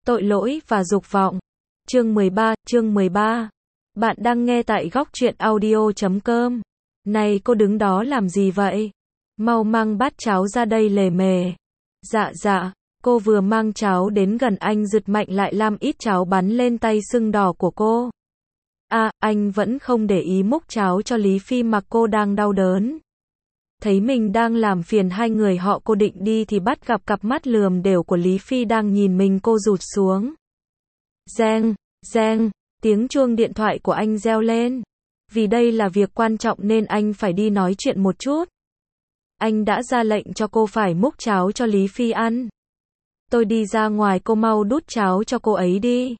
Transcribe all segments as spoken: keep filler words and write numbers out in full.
Tội lỗi và dục vọng. Chương mười ba, chương mười ba. Bạn đang nghe tại góc truyện audio chấm com. Này cô đứng đó làm gì vậy? Mau mang bát cháo ra đây lề mề. Dạ dạ, cô vừa mang cháo đến gần anh giật mạnh lại làm ít cháo bắn lên tay sưng đỏ của cô. À, anh vẫn không để ý múc cháo cho Lý Phi mặc cô đang đau đớn. Thấy mình đang làm phiền hai người họ, cô định đi thì bắt gặp cặp mắt lườm đều của Lý Phi đang nhìn mình. Cô rụt xuống. Reng, reng, tiếng chuông điện thoại của anh reo lên. Vì đây là việc quan trọng nên anh phải đi nói chuyện một chút. Anh đã ra lệnh cho cô phải múc cháo cho Lý Phi ăn. Tôi đi ra ngoài, cô mau đút cháo cho cô ấy đi.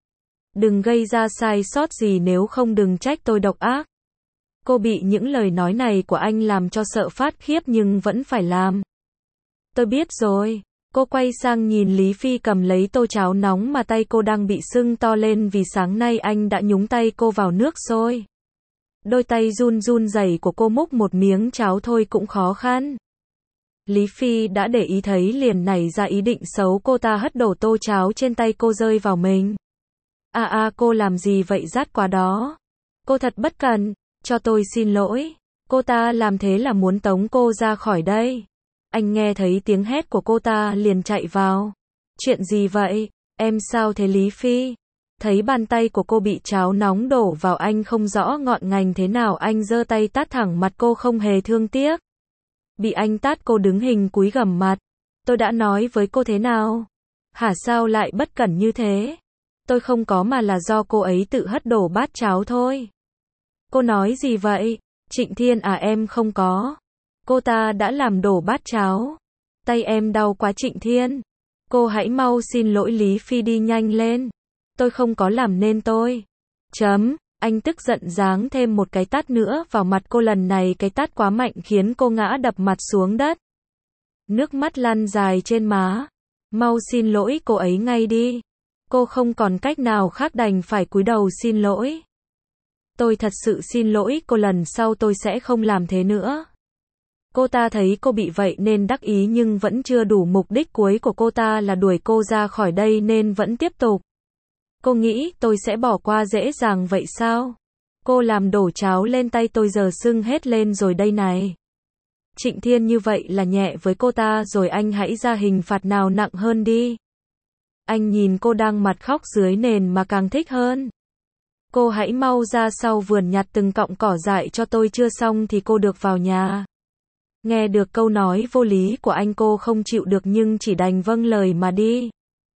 Đừng gây ra sai sót gì, nếu không đừng trách tôi độc ác. Cô bị những lời nói này của anh làm cho sợ phát khiếp nhưng vẫn phải làm. Tôi biết rồi. Cô quay sang nhìn Lý Phi cầm lấy tô cháo nóng mà tay cô đang bị sưng to lên vì sáng nay anh đã nhúng tay cô vào nước sôi. Đôi tay run run rẩy của cô múc một miếng cháo thôi cũng khó khăn. Lý Phi đã để ý thấy liền nảy ra ý định xấu, cô ta hất đổ tô cháo trên tay cô rơi vào mình. À à, cô làm gì vậy, rát quá đó. Cô thật bất cẩn. Cho tôi xin lỗi. Cô ta làm thế là muốn tống cô ra khỏi đây. Anh nghe thấy tiếng hét của cô ta liền chạy vào. Chuyện gì vậy? Em sao thế Lý Phi? Thấy bàn tay của cô bị cháo nóng đổ vào, anh không rõ ngọn ngành thế nào, anh giơ tay tát thẳng mặt cô không hề thương tiếc. Bị anh tát, cô đứng hình cúi gằm mặt. Tôi đã nói với cô thế nào? Hả, sao lại bất cẩn như thế? Tôi không có, mà là do cô ấy tự hất đổ bát cháo thôi. Cô nói gì vậy? Trịnh Thiên à, em không có. Cô ta đã làm đổ bát cháo. Tay em đau quá Trịnh Thiên. Cô hãy mau xin lỗi Lý Phi đi, nhanh lên. Tôi không có làm nên tôi. Chấm. Anh tức giận giáng thêm một cái tát nữa vào mặt cô, lần này cái tát quá mạnh khiến cô ngã đập mặt xuống đất. Nước mắt lăn dài trên má. Mau xin lỗi cô ấy ngay đi. Cô không còn cách nào khác, đành phải cúi đầu xin lỗi. Tôi thật sự xin lỗi cô, lần sau tôi sẽ không làm thế nữa. Cô ta thấy cô bị vậy nên đắc ý nhưng vẫn chưa đủ, mục đích cuối của cô ta là đuổi cô ra khỏi đây nên vẫn tiếp tục. Cô nghĩ tôi sẽ bỏ qua dễ dàng vậy sao? Cô làm đổ cháo lên tay tôi, giờ sưng hết lên rồi đây này. Trịnh Thiên, như vậy là nhẹ với cô ta rồi, anh hãy ra hình phạt nào nặng hơn đi. Anh nhìn cô đang mặt khóc dưới nền mà càng thích hơn. Cô hãy mau ra sau vườn nhặt từng cọng cỏ dại cho tôi, chưa xong thì cô được vào nhà. Nghe được câu nói vô lý của anh, cô không chịu được nhưng chỉ đành vâng lời mà đi.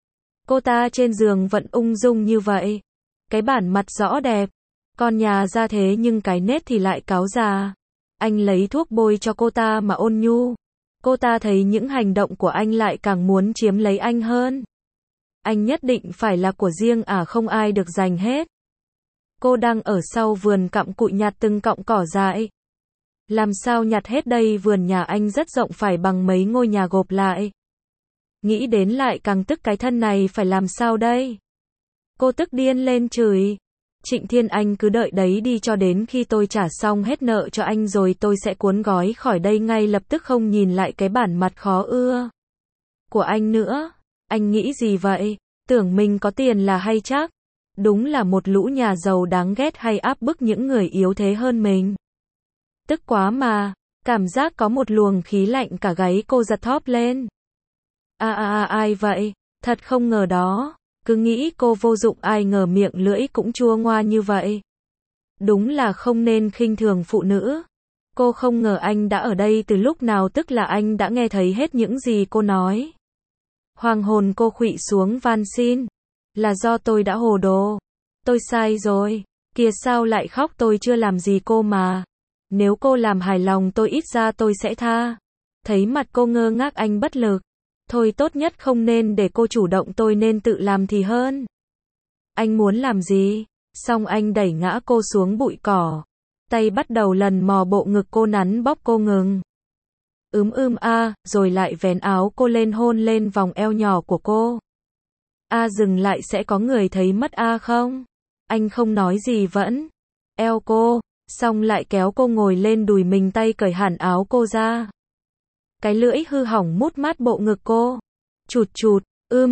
Cô ta trên giường vẫn ung dung như vậy. Cái bản mặt rõ đẹp, con nhà ra thế nhưng cái nết thì lại cáo già. Anh lấy thuốc bôi cho cô ta mà ôn nhu. Cô ta thấy những hành động của anh lại càng muốn chiếm lấy anh hơn. Anh nhất định phải là của riêng à, không ai được giành hết. Cô đang ở sau vườn cặm cụi nhặt từng cọng cỏ dại. Làm sao nhặt hết đây, vườn nhà anh rất rộng, phải bằng mấy ngôi nhà gộp lại. Nghĩ đến lại càng tức, cái thân này phải làm sao đây? Cô tức điên lên chửi. Trịnh Thiên, anh cứ đợi đấy đi, cho đến khi tôi trả xong hết nợ cho anh rồi tôi sẽ cuốn gói khỏi đây ngay lập tức, không nhìn lại cái bản mặt khó ưa của anh nữa. Anh nghĩ gì vậy? Tưởng mình có tiền là hay chắc? Đúng là một lũ nhà giàu đáng ghét, hay áp bức những người yếu thế hơn mình. Tức quá mà, cảm giác có một luồng khí lạnh cả gáy cô giật thóp lên. À à à, ai vậy? Thật không ngờ đó. Cứ nghĩ cô vô dụng, ai ngờ miệng lưỡi cũng chua ngoa như vậy. Đúng là không nên khinh thường phụ nữ. Cô không ngờ anh đã ở đây từ lúc nào, tức là anh đã nghe thấy hết những gì cô nói. Hoàng hồn cô khuỵu xuống van xin. Là do tôi đã hồ đồ. Tôi sai rồi. Kìa sao lại khóc, tôi chưa làm gì cô mà. Nếu cô làm hài lòng tôi, ít ra tôi sẽ tha. Thấy mặt cô ngơ ngác, anh bất lực. Thôi tốt nhất không nên để cô chủ động, tôi nên tự làm thì hơn. Anh muốn làm gì? Xong anh đẩy ngã cô xuống bụi cỏ. Tay bắt đầu lần mò bộ ngực cô, nắn bóp cô ngừng. Ướm ưm a, rồi lại vén áo cô lên, hôn lên vòng eo nhỏ của cô. A, dừng lại, sẽ có người thấy mất a không? Anh không nói gì, vẫn eo cô, xong lại kéo cô ngồi lên đùi mình, tay cởi hẳn áo cô ra. Cái lưỡi hư hỏng mút mát bộ ngực cô. Chụt chụt, ưm,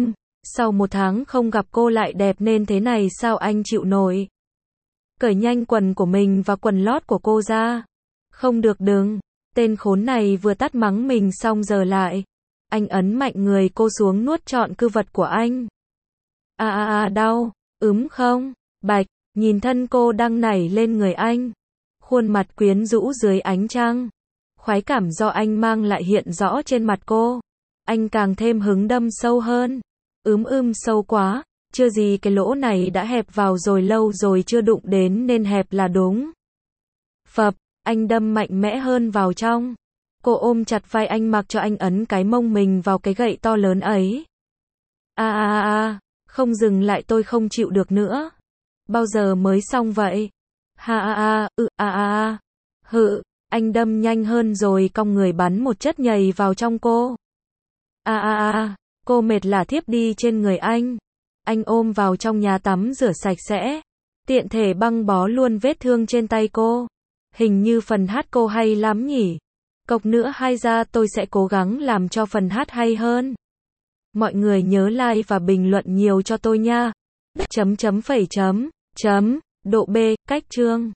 Sau một tháng không gặp cô lại đẹp nên thế này sao anh chịu nổi? Cởi nhanh quần của mình và quần lót của cô ra. Không được đừng. Tên khốn này vừa tát mắng mình xong giờ lại. Anh ấn mạnh người cô xuống nuốt trọn cư vật của anh. À à à đau. Ướm không? Bạch. Nhìn thân cô đang nảy lên người anh. Khuôn mặt quyến rũ dưới ánh trăng. Khoái cảm do anh mang lại hiện rõ trên mặt cô. Anh càng thêm hứng đâm sâu hơn. Ướm ưm sâu quá. Chưa gì cái lỗ này đã hẹp vào rồi, lâu rồi chưa đụng đến nên hẹp là đúng. Phập. Anh đâm mạnh mẽ hơn vào trong. Cô ôm chặt vai anh mặc cho anh ấn cái mông mình vào cái gậy to lớn ấy. À à à à. Không dừng lại tôi không chịu được nữa. Bao giờ mới xong vậy? Ha a a, ừ a a a. Hự, anh đâm nhanh hơn rồi cong người bắn một chất nhầy vào trong cô. A a a, cô mệt lả thiếp đi trên người anh. Anh ôm vào trong nhà tắm rửa sạch sẽ. Tiện thể băng bó luôn vết thương trên tay cô. Hình như phần hát cô hay lắm nhỉ? Cộc nữa hay ra tôi sẽ cố gắng làm cho phần hát hay hơn. Mọi người nhớ like và bình luận nhiều cho tôi nha. Chấm chấm phẩy chấm. Chấm. Độ B. Cách chương.